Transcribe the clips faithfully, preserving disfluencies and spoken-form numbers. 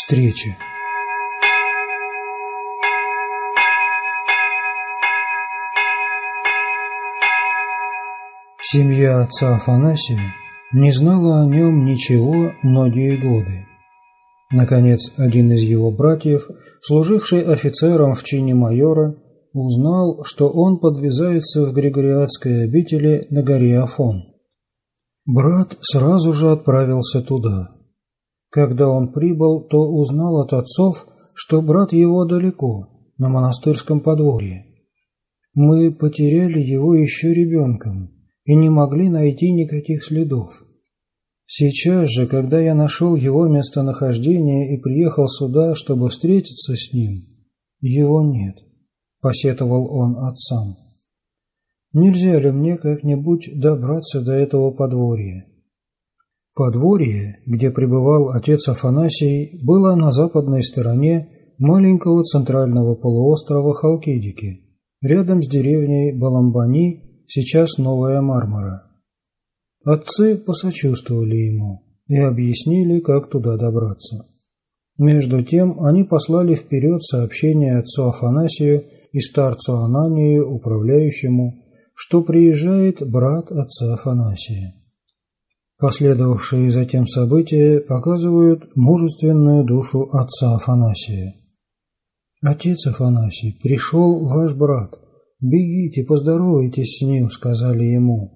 Встреча. Семья отца Афанасия не знала о нем ничего многие годы. Наконец, один из его братьев, служивший офицером в чине майора, узнал, что он подвязается в Григориадской обители на горе Афон. Брат сразу же отправился туда. Когда он прибыл, то узнал от отцов, что брат его далеко, на монастырском подворье. Мы потеряли его еще ребенком и не могли найти никаких следов. Сейчас же, когда я нашел его местонахождение и приехал сюда, чтобы встретиться с ним, его нет, посетовал он отцам. Нельзя ли мне как-нибудь добраться до этого подворья? Подворье, где пребывал отец Афанасий, было на западной стороне маленького центрального полуострова Халкидики, рядом с деревней Баламбани, сейчас Новая Мармара. Отцы посочувствовали ему и объяснили, как туда добраться. Между тем они послали вперед сообщение отцу Афанасию и старцу Ананию, управляющему, что приезжает брат отца Афанасия. Последовавшие затем события показывают мужественную душу отца Афанасия. «Отец Афанасий, пришел ваш брат. Бегите, поздоровайтесь с ним», — сказали ему.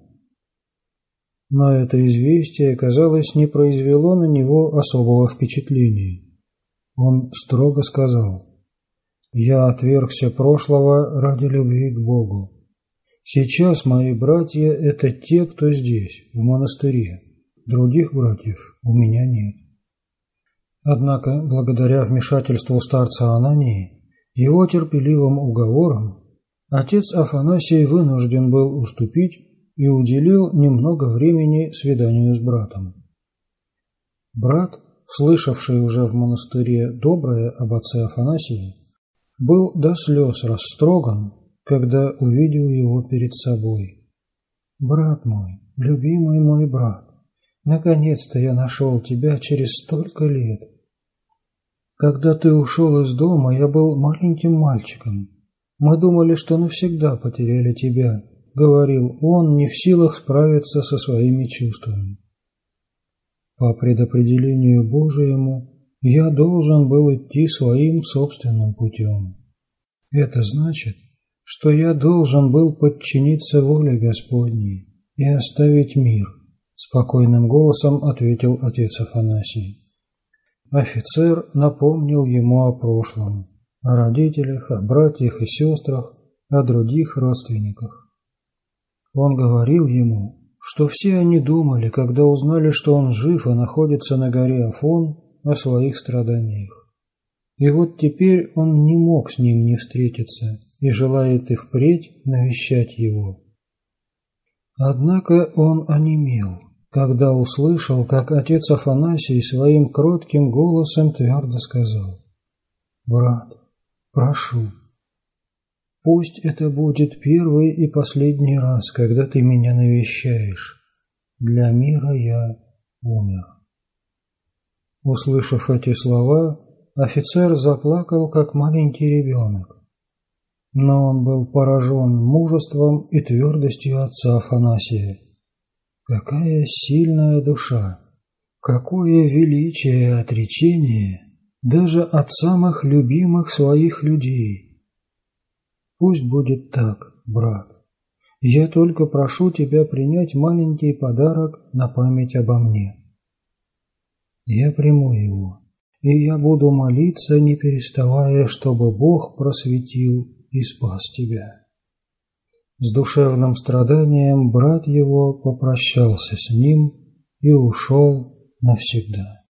Но это известие, казалось, не произвело на него особого впечатления. Он строго сказал: «Я отвергся прошлого ради любви к Богу. Сейчас мои братья – это те, кто здесь, в монастыре. Других братьев у меня нет». Однако, благодаря вмешательству старца Анании, его терпеливым уговорам, отец Афанасий вынужден был уступить и уделил немного времени свиданию с братом. Брат, слышавший уже в монастыре доброе об отце Афанасии, был до слез растроган, когда увидел его перед собой. «Брат мой, любимый мой брат, наконец-то я нашел тебя через столько лет. Когда ты ушел из дома, я был маленьким мальчиком. Мы думали, что навсегда потеряли тебя», — говорил он, не в силах справиться со своими чувствами. «По предопределению Божьему я должен был идти своим собственным путем. Это значит, что я должен был подчиниться воле Господней и оставить мир», — спокойным голосом ответил отец Афанасий. Офицер напомнил ему о прошлом, о родителях, о братьях и сестрах, о других родственниках. Он говорил ему, что все они думали, когда узнали, что он жив и находится на горе Афон, о своих страданиях. И вот теперь он не мог с ним не встретиться и желает и впредь навещать его. Однако он онемел, когда услышал, как отец Афанасий своим кротким голосом твердо сказал: «Брат, прошу, пусть это будет первый и последний раз, когда ты меня навещаешь. Для мира я умер». Услышав эти слова, офицер заплакал, как маленький ребенок. Но он был поражен мужеством и твердостью отца Афанасия. Какая сильная душа! Какое величие и отречение даже от самых любимых своих людей! Пусть будет так, брат. Я только прошу тебя принять маленький подарок на память обо мне. Я приму его, и я буду молиться, не переставая, чтобы Бог просветил и спас тебя». С душевным страданием брат его попрощался с ним и ушел навсегда.